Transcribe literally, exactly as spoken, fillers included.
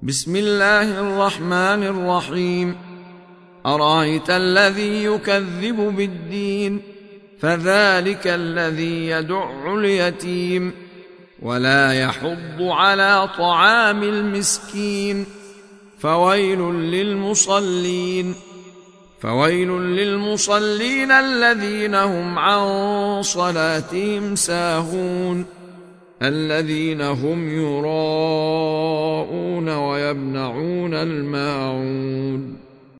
بسم الله الرحمن الرحيم. أرأيت الذي يكذب بالدين فذلك الذي يدع اليتيم ولا يحض على طعام المسكين فويل للمصلين فويل للمصلين الذين هم عن صلاتهم ساهون الذين هم يراءون ويمنعون الماعون